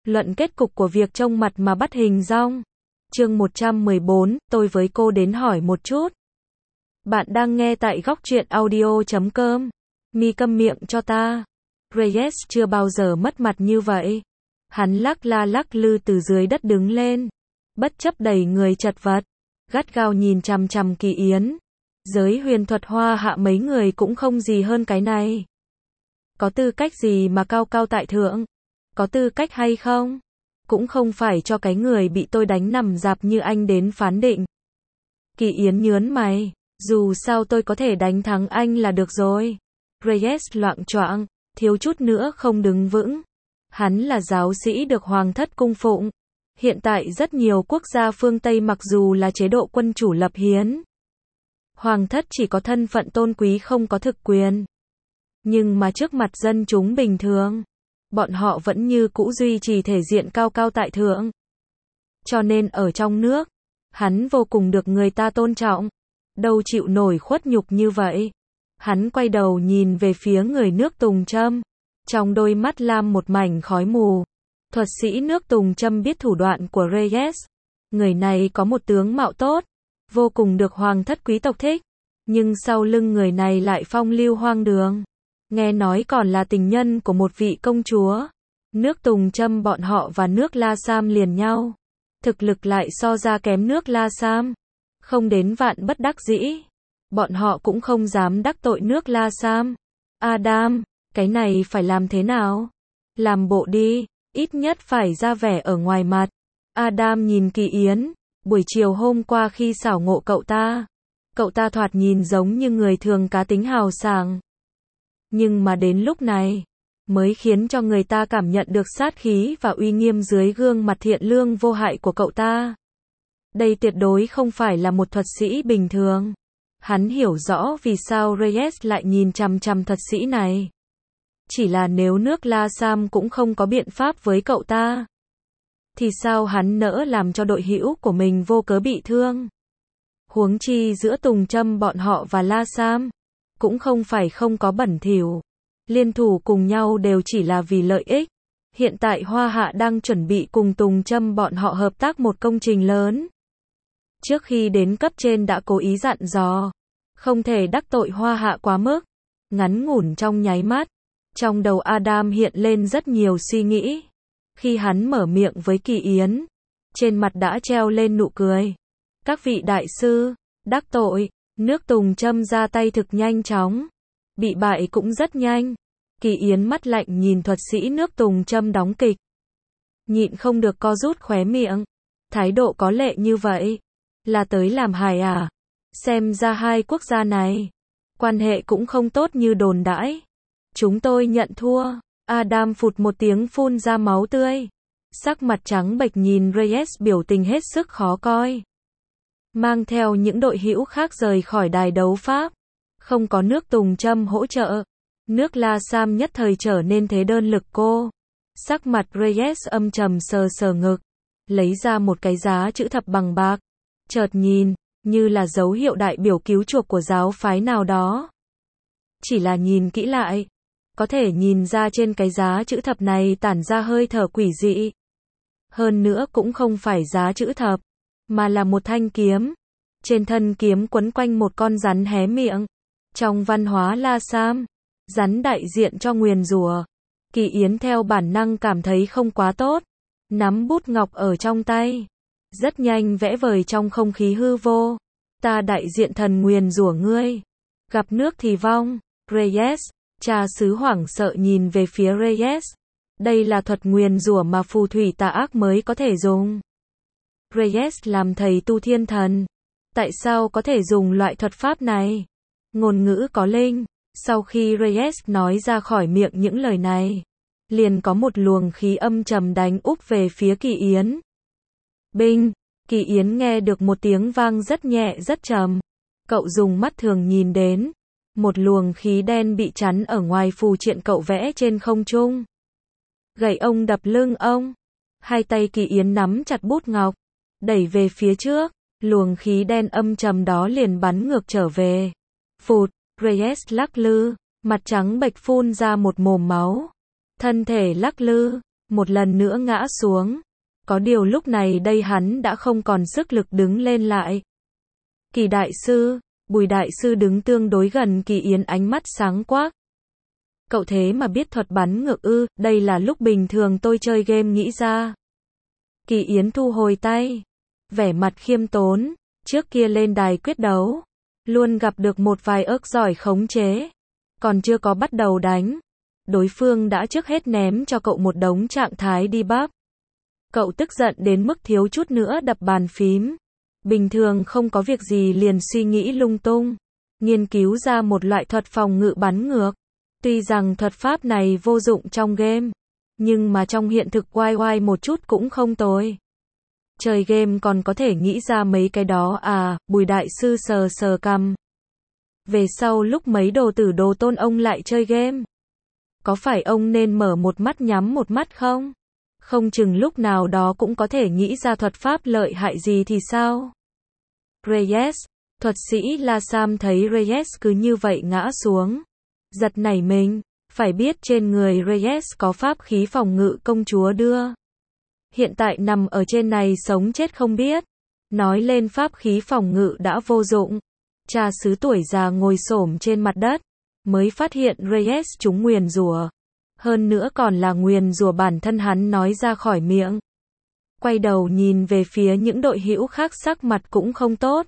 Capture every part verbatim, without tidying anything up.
Luận kết cục của việc trông mặt mà bắt hình dong. Chương một trăm mười bốn, tôi với cô đến hỏi một chút. Bạn đang nghe tại góc truyện audio chấm com. Mi câm miệng cho ta. Reyes chưa bao giờ mất mặt như vậy. Hắn lắc la lắc lư từ dưới đất đứng lên. Bất chấp đầy người chật vật. Gắt gao nhìn chằm chằm Kỳ Yến. Giới huyền thuật hoa hạ mấy người cũng không gì hơn cái này. Có tư cách gì mà cao cao tại thượng? Có tư cách hay không? Cũng không phải cho cái người bị tôi đánh nằm rạp như anh đến phán định. Kỳ Yến nhớn mày. Dù sao tôi có thể đánh thắng anh là được rồi. Reyes loạng choạng, thiếu chút nữa không đứng vững. Hắn là giáo sĩ được hoàng thất cung phụng. Hiện tại rất nhiều quốc gia phương Tây mặc dù là chế độ quân chủ lập hiến. Hoàng thất chỉ có thân phận tôn quý không có thực quyền. Nhưng mà trước mặt dân chúng bình thường, bọn họ vẫn như cũ duy trì thể diện cao cao tại thượng. Cho nên ở trong nước, hắn vô cùng được người ta tôn trọng. Đâu chịu nổi khuất nhục như vậy. Hắn quay đầu nhìn về phía người nước Tùng Trâm. Trong đôi mắt lam một mảnh khói mù. Thuật sĩ nước Tùng Trâm biết thủ đoạn của Reyes. Người này có một tướng mạo tốt, vô cùng được hoàng thất quý tộc thích. Nhưng sau lưng người này lại phong lưu hoang đường. Nghe nói còn là tình nhân của một vị công chúa. Nước Tùng Trâm bọn họ và nước La Sam liền nhau. Thực lực lại so ra kém nước La Sam. Không đến vạn bất đắc dĩ. Bọn họ cũng không dám đắc tội nước La Sam. Adam, cái này phải làm thế nào? Làm bộ đi, ít nhất phải ra vẻ ở ngoài mặt. Adam nhìn Kỳ Yến. Buổi chiều hôm qua khi xảo ngộ cậu ta. Cậu ta thoạt nhìn giống như người thường cá tính hào sảng. Nhưng mà đến lúc này, mới khiến cho người ta cảm nhận được sát khí và uy nghiêm dưới gương mặt thiện lương vô hại của cậu ta. Đây tuyệt đối không phải là một thuật sĩ bình thường. Hắn hiểu rõ vì sao Reyes lại nhìn chằm chằm thuật sĩ này. Chỉ là nếu nước La Sam cũng không có biện pháp với cậu ta, thì sao hắn nỡ làm cho đội hữu của mình vô cớ bị thương? Huống chi giữa Tùng Trâm bọn họ và La Sam, cũng không phải không có bẩn thỉu. Liên thủ cùng nhau đều chỉ là vì lợi ích. Hiện tại Hoa Hạ đang chuẩn bị cùng Tùng Trâm bọn họ hợp tác một công trình lớn. Trước khi đến cấp trên đã cố ý dặn dò, không thể đắc tội Hoa Hạ quá mức. Ngắn ngủn trong nháy mắt, trong đầu Adam hiện lên rất nhiều suy nghĩ. Khi hắn mở miệng với Kỳ Yến, trên mặt đã treo lên nụ cười. Các vị đại sư, đắc tội, nước Tùng Trâm ra tay thực nhanh chóng. Bị bại cũng rất nhanh. Kỳ Yến mắt lạnh nhìn thuật sĩ nước Tùng Trâm đóng kịch. Nhịn không được co rút khóe miệng. Thái độ có lệ như vậy. Là tới làm hài à? Xem ra hai quốc gia này, quan hệ cũng không tốt như đồn đãi. Chúng tôi nhận thua. Adam phụt một tiếng phun ra máu tươi. Sắc mặt trắng bệch nhìn Reyes biểu tình hết sức khó coi. Mang theo những đội hữu khác rời khỏi đài đấu pháp. Không có nước Tùng Trâm hỗ trợ. Nước La Sam nhất thời trở nên thế đơn lực cô. Sắc mặt Reyes âm trầm sờ sờ ngực. Lấy ra một cái giá chữ thập bằng bạc. Chợt nhìn, như là dấu hiệu đại biểu cứu chuộc của giáo phái nào đó. Chỉ là nhìn kỹ lại, có thể nhìn ra trên cái giá chữ thập này tản ra hơi thở quỷ dị. Hơn nữa cũng không phải giá chữ thập, mà là một thanh kiếm. Trên thân kiếm quấn quanh một con rắn hé miệng. Trong văn hóa La Sam, rắn đại diện cho nguyền rủa. Kỳ Yến theo bản năng cảm thấy không quá tốt. Nắm bút ngọc ở trong tay. Rất nhanh vẽ vời trong không khí hư vô. Ta đại diện thần nguyền rủa ngươi. Gặp nước thì vong. Reyes, cha xứ hoảng sợ nhìn về phía Reyes. Đây là thuật nguyền rủa mà phù thủy tà ác mới có thể dùng. Reyes làm thầy tu thiên thần. Tại sao có thể dùng loại thuật pháp này? Ngôn ngữ có linh. Sau khi Reyes nói ra khỏi miệng những lời này, liền có một luồng khí âm trầm đánh úp về phía Kỳ Yến. Binh, Kỳ Yến nghe được một tiếng vang rất nhẹ rất trầm. Cậu dùng mắt thường nhìn đến. Một luồng khí đen bị chắn ở ngoài phù triện cậu vẽ trên không trung. Gậy ông đập lưng ông. Hai tay Kỳ Yến nắm chặt bút ngọc. Đẩy về phía trước. Luồng khí đen âm trầm đó liền bắn ngược trở về. Phụt, Reyes lắc lư. Mặt trắng bệch phun ra một mồm máu. Thân thể lắc lư. một lần nữa ngã xuống. Có điều lúc này đây hắn đã không còn sức lực đứng lên lại. Kỳ đại sư, Bùi đại sư đứng tương đối gần Kỳ Yến, ánh mắt sáng quắc. Cậu thế mà biết thuật bắn ngược ư, đây là lúc bình thường tôi chơi game nghĩ ra. Kỳ Yến thu hồi tay, vẻ mặt khiêm tốn, trước kia lên đài quyết đấu, luôn gặp được một vài ớc giỏi khống chế, còn chưa có bắt đầu đánh, đối phương đã trước hết ném cho cậu một đống trạng thái đi bắp. Cậu tức giận đến mức thiếu chút nữa đập bàn phím. Bình thường không có việc gì liền suy nghĩ lung tung, nghiên cứu ra một loại thuật phòng ngự bắn ngược. Tuy rằng thuật pháp này vô dụng trong game, nhưng mà trong hiện thực oai oai một chút cũng không tồi. Chơi game còn có thể nghĩ ra mấy cái đó à, Bùi đại sư sờ sờ cằm. Về sau lúc mấy đồ tử đồ tôn ông lại chơi game, có phải ông nên mở một mắt nhắm một mắt không? Không chừng lúc nào đó cũng có thể nghĩ ra thuật pháp lợi hại gì thì sao? Reyes, thuật sĩ La Sam thấy Reyes cứ như vậy ngã xuống, giật nảy mình, phải biết trên người Reyes có pháp khí phòng ngự công chúa đưa. Hiện tại nằm ở trên này sống chết không biết. Nói lên pháp khí phòng ngự đã vô dụng. Cha xứ tuổi già ngồi xổm trên mặt đất, mới phát hiện Reyes trúng nguyền rủa. Hơn nữa còn là nguyền rủa bản thân hắn nói ra khỏi miệng. Quay đầu nhìn về phía những đội hữu khác, sắc mặt cũng không tốt.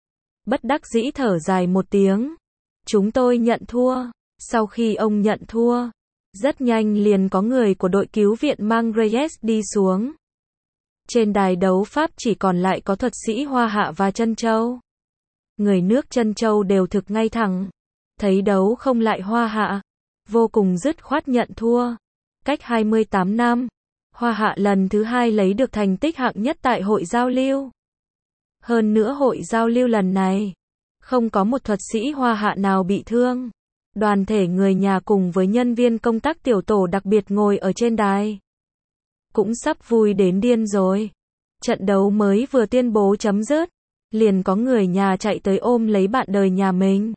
Bất đắc dĩ thở dài một tiếng. Chúng tôi nhận thua. Sau khi ông nhận thua, rất nhanh liền có người của đội cứu viện mang Reyes đi xuống. Trên đài đấu pháp chỉ còn lại có thuật sĩ Hoa Hạ và Trân Châu. Người nước Trân Châu đều thực ngay thẳng. Thấy đấu không lại Hoa Hạ, vô cùng dứt khoát nhận thua. Cách hai mươi tám năm, Hoa Hạ lần thứ hai lấy được thành tích hạng nhất tại hội giao lưu. Hơn nữa hội giao lưu lần này, không có một thuật sĩ Hoa Hạ nào bị thương. Đoàn thể người nhà cùng với nhân viên công tác tiểu tổ đặc biệt ngồi ở trên đài, cũng sắp vui đến điên rồi. Trận đấu mới vừa tuyên bố chấm dứt, liền có người nhà chạy tới ôm lấy bạn đời nhà mình.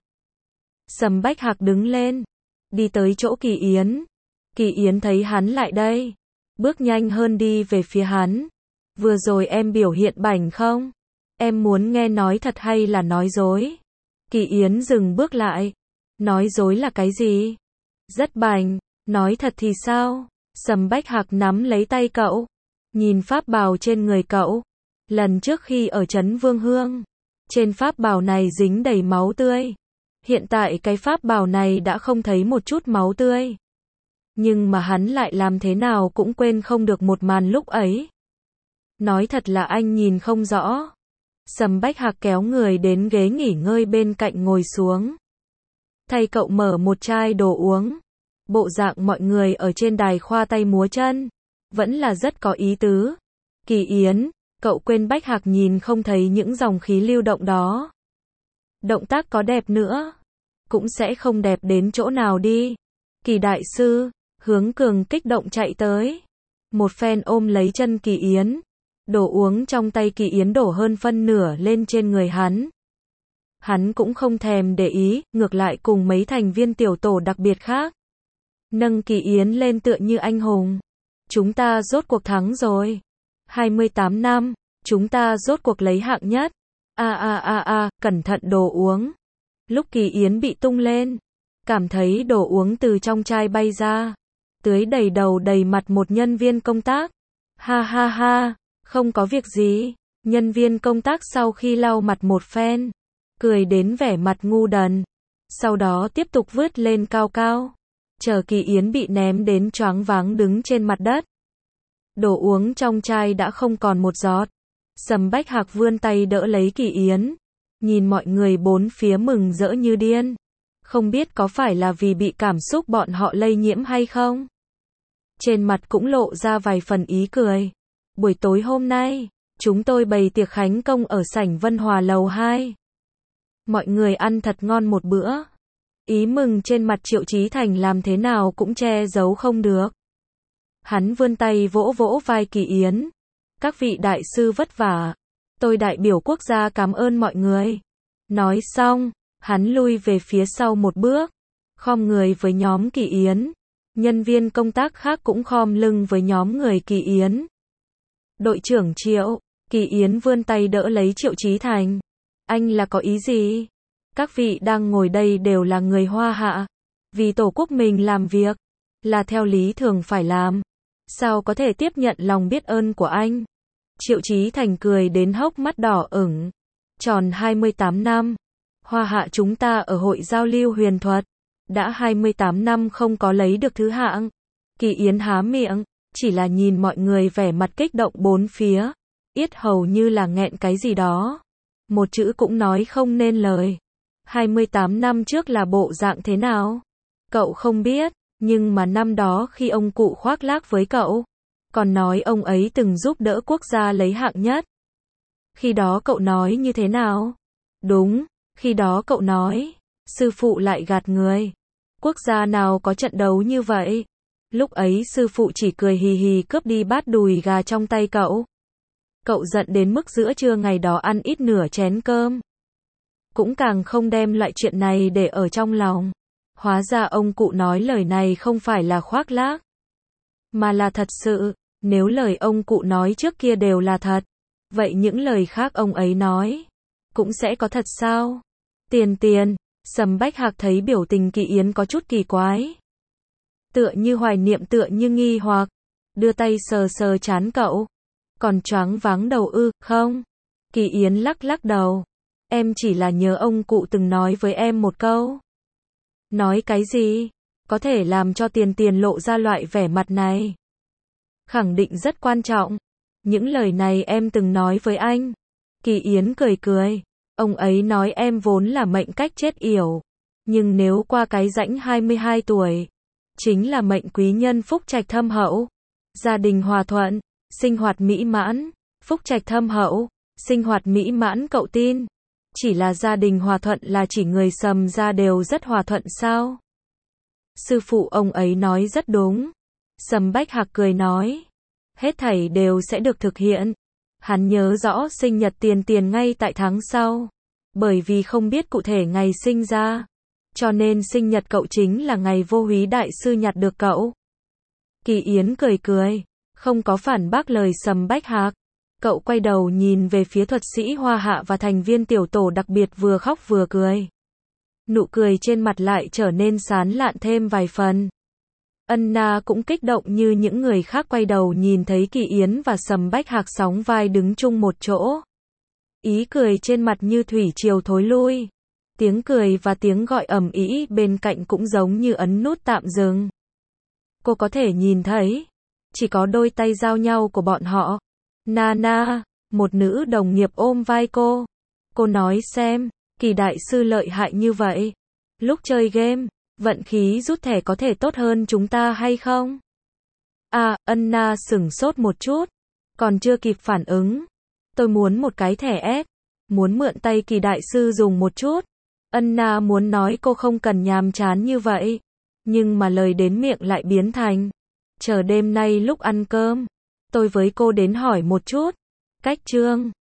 Sầm Bách Hạc đứng lên, đi tới chỗ Kỳ Yến. Kỳ Yến thấy hắn lại đây, bước nhanh hơn đi về phía hắn. Vừa rồi em biểu hiện bảnh không? Em muốn nghe nói thật hay là nói dối? Kỳ Yến dừng bước lại. Nói dối là cái gì? Rất bảnh, nói thật thì sao? Sầm Bách Hạc nắm lấy tay cậu, nhìn pháp bào trên người cậu. Lần trước khi ở trấn Vương Hương, trên pháp bào này dính đầy máu tươi. Hiện tại cái pháp bào này đã không thấy một chút máu tươi. Nhưng mà hắn lại làm thế nào cũng quên không được một màn lúc ấy. Nói thật là anh nhìn không rõ. Sầm Bách Hạc kéo người đến ghế nghỉ ngơi bên cạnh ngồi xuống. Thay cậu mở một chai đồ uống. Bộ dạng mọi người ở trên đài khoa tay múa chân, vẫn là rất có ý tứ. Kỳ Yến, cậu quên Bách Hạc nhìn không thấy những dòng khí lưu động đó. Động tác có đẹp nữa, cũng sẽ không đẹp đến chỗ nào đi. Kỳ đại sư, Hướng Cường kích động chạy tới. Một phen ôm lấy chân Kỳ Yến. Đồ uống trong tay Kỳ Yến đổ hơn phân nửa lên trên người hắn. Hắn cũng không thèm để ý, ngược lại cùng mấy thành viên tiểu tổ đặc biệt khác. Nâng Kỳ Yến lên tựa như anh hùng. Chúng ta rốt cuộc thắng rồi. hai mươi tám năm, chúng ta rốt cuộc lấy hạng nhất. A a a a, cẩn thận đồ uống. Lúc Kỳ Yến bị tung lên, cảm thấy đồ uống từ trong chai bay ra, tưới đầy đầu đầy mặt một nhân viên công tác. Ha ha ha, không có việc gì. Nhân viên công tác sau khi lau mặt một phen, cười đến vẻ mặt ngu đần. Sau đó tiếp tục vứt lên cao cao. Chờ Kỳ Yến bị ném đến choáng váng đứng trên mặt đất. Đồ uống trong chai đã không còn một giọt. Sầm Bách Hạc vươn tay đỡ lấy Kỳ Yến. Nhìn mọi người bốn phía mừng rỡ như điên. Không biết có phải là vì bị cảm xúc bọn họ lây nhiễm hay không? Trên mặt cũng lộ ra vài phần ý cười. Buổi tối hôm nay, chúng tôi bày tiệc khánh công ở sảnh Vân Hòa lầu hai. Mọi người ăn thật ngon một bữa. Ý mừng trên mặt Triệu Chí Thành làm thế nào cũng che giấu không được. Hắn vươn tay vỗ vỗ vai Kỳ Yến. Các vị đại sư vất vả. Tôi đại biểu quốc gia cảm ơn mọi người. Nói xong, hắn lui về phía sau một bước, khom người với nhóm Kỳ Yến. Nhân viên công tác khác cũng khom lưng với nhóm người Kỳ Yến. Đội trưởng Triệu, Kỳ Yến vươn tay đỡ lấy Triệu Chí Thành. Anh là có ý gì? Các vị đang ngồi đây đều là người Hoa Hạ. Vì Tổ quốc mình làm việc, là theo lý thường phải làm. Sao có thể tiếp nhận lòng biết ơn của anh? Triệu Chí Thành cười đến hốc mắt đỏ ửng. Tròn hai mươi tám năm. Hoa Hạ chúng ta ở hội giao lưu huyền thuật. Đã hai mươi tám năm không có lấy được thứ hạng. Kỳ Yến há miệng, chỉ là nhìn mọi người vẻ mặt kích động bốn phía. Yết hầu như là nghẹn cái gì đó. Một chữ cũng nói không nên lời. hai mươi tám năm trước là bộ dạng thế nào? Cậu không biết, nhưng mà năm đó khi ông cụ khoác lác với cậu, còn nói ông ấy từng giúp đỡ quốc gia lấy hạng nhất. Khi đó cậu nói như thế nào? Đúng, khi đó cậu nói, sư phụ lại gạt người. Quốc gia nào có trận đấu như vậy? Lúc ấy sư phụ chỉ cười hì hì cướp đi bát đùi gà trong tay cậu. Cậu giận đến mức giữa trưa ngày đó ăn ít nửa chén cơm. Cũng càng không đem loại chuyện này để ở trong lòng. Hóa ra ông cụ nói lời này không phải là khoác lác, mà là thật sự. Nếu lời ông cụ nói trước kia đều là thật, vậy những lời khác ông ấy nói cũng sẽ có thật sao? Tiền Tiền, Sầm Bách Hạc thấy biểu tình Kỳ Yến có chút kỳ quái. Tựa như hoài niệm tựa như nghi hoặc, đưa tay sờ sờ trán cậu. Còn choáng váng đầu ư, không? Kỳ Yến lắc lắc đầu. Em chỉ là nhớ ông cụ từng nói với em một câu. Nói cái gì? Có thể làm cho Tiền Tiền lộ ra loại vẻ mặt này. Khẳng định rất quan trọng. Những lời này em từng nói với anh. Kỳ Yến cười cười. Ông ấy nói em vốn là mệnh cách chết yểu. Nhưng nếu qua cái rãnh hai mươi hai tuổi, chính là mệnh quý nhân phúc trạch thâm hậu. Gia đình hòa thuận, sinh hoạt mỹ mãn, phúc trạch thâm hậu, sinh hoạt mỹ mãn cậu tin. Chỉ là gia đình hòa thuận là chỉ người Sầm gia đều rất hòa thuận sao? Sư phụ ông ấy nói rất đúng. Sầm Bách Hạc cười nói. Hết thảy đều sẽ được thực hiện. Hắn nhớ rõ sinh nhật Tiền Tiền ngay tại tháng sau. Bởi vì không biết cụ thể ngày sinh ra, cho nên sinh nhật cậu chính là ngày Vô Húy đại sư nhặt được cậu. Kỳ Yến cười cười, không có phản bác lời Sầm Bách Hạc. Cậu quay đầu nhìn về phía thuật sĩ Hoa Hạ và thành viên tiểu tổ đặc biệt vừa khóc vừa cười. Nụ cười trên mặt lại trở nên sán lạn thêm vài phần. Ân Na cũng kích động như những người khác quay đầu nhìn thấy Kỳ Yến và Sầm Bách Hạc sóng vai đứng chung một chỗ. Ý cười trên mặt như thủy triều thối lui. Tiếng cười và tiếng gọi ầm ĩ bên cạnh cũng giống như ấn nút tạm dừng. Cô có thể nhìn thấy, chỉ có đôi tay giao nhau của bọn họ. Nana, một nữ đồng nghiệp ôm vai cô. Cô nói xem, Kỳ đại sư lợi hại như vậy. Lúc chơi game, vận khí rút thẻ có thể tốt hơn chúng ta hay không? À, Ân Na sửng sốt một chút, còn chưa kịp phản ứng. Tôi muốn một cái thẻ S, muốn mượn tay Kỳ đại sư dùng một chút. Ân Na muốn nói cô không cần nhàm chán như vậy, nhưng mà lời đến miệng lại biến thành, chờ đêm nay lúc ăn cơm, tôi với cô đến hỏi một chút. Cách chương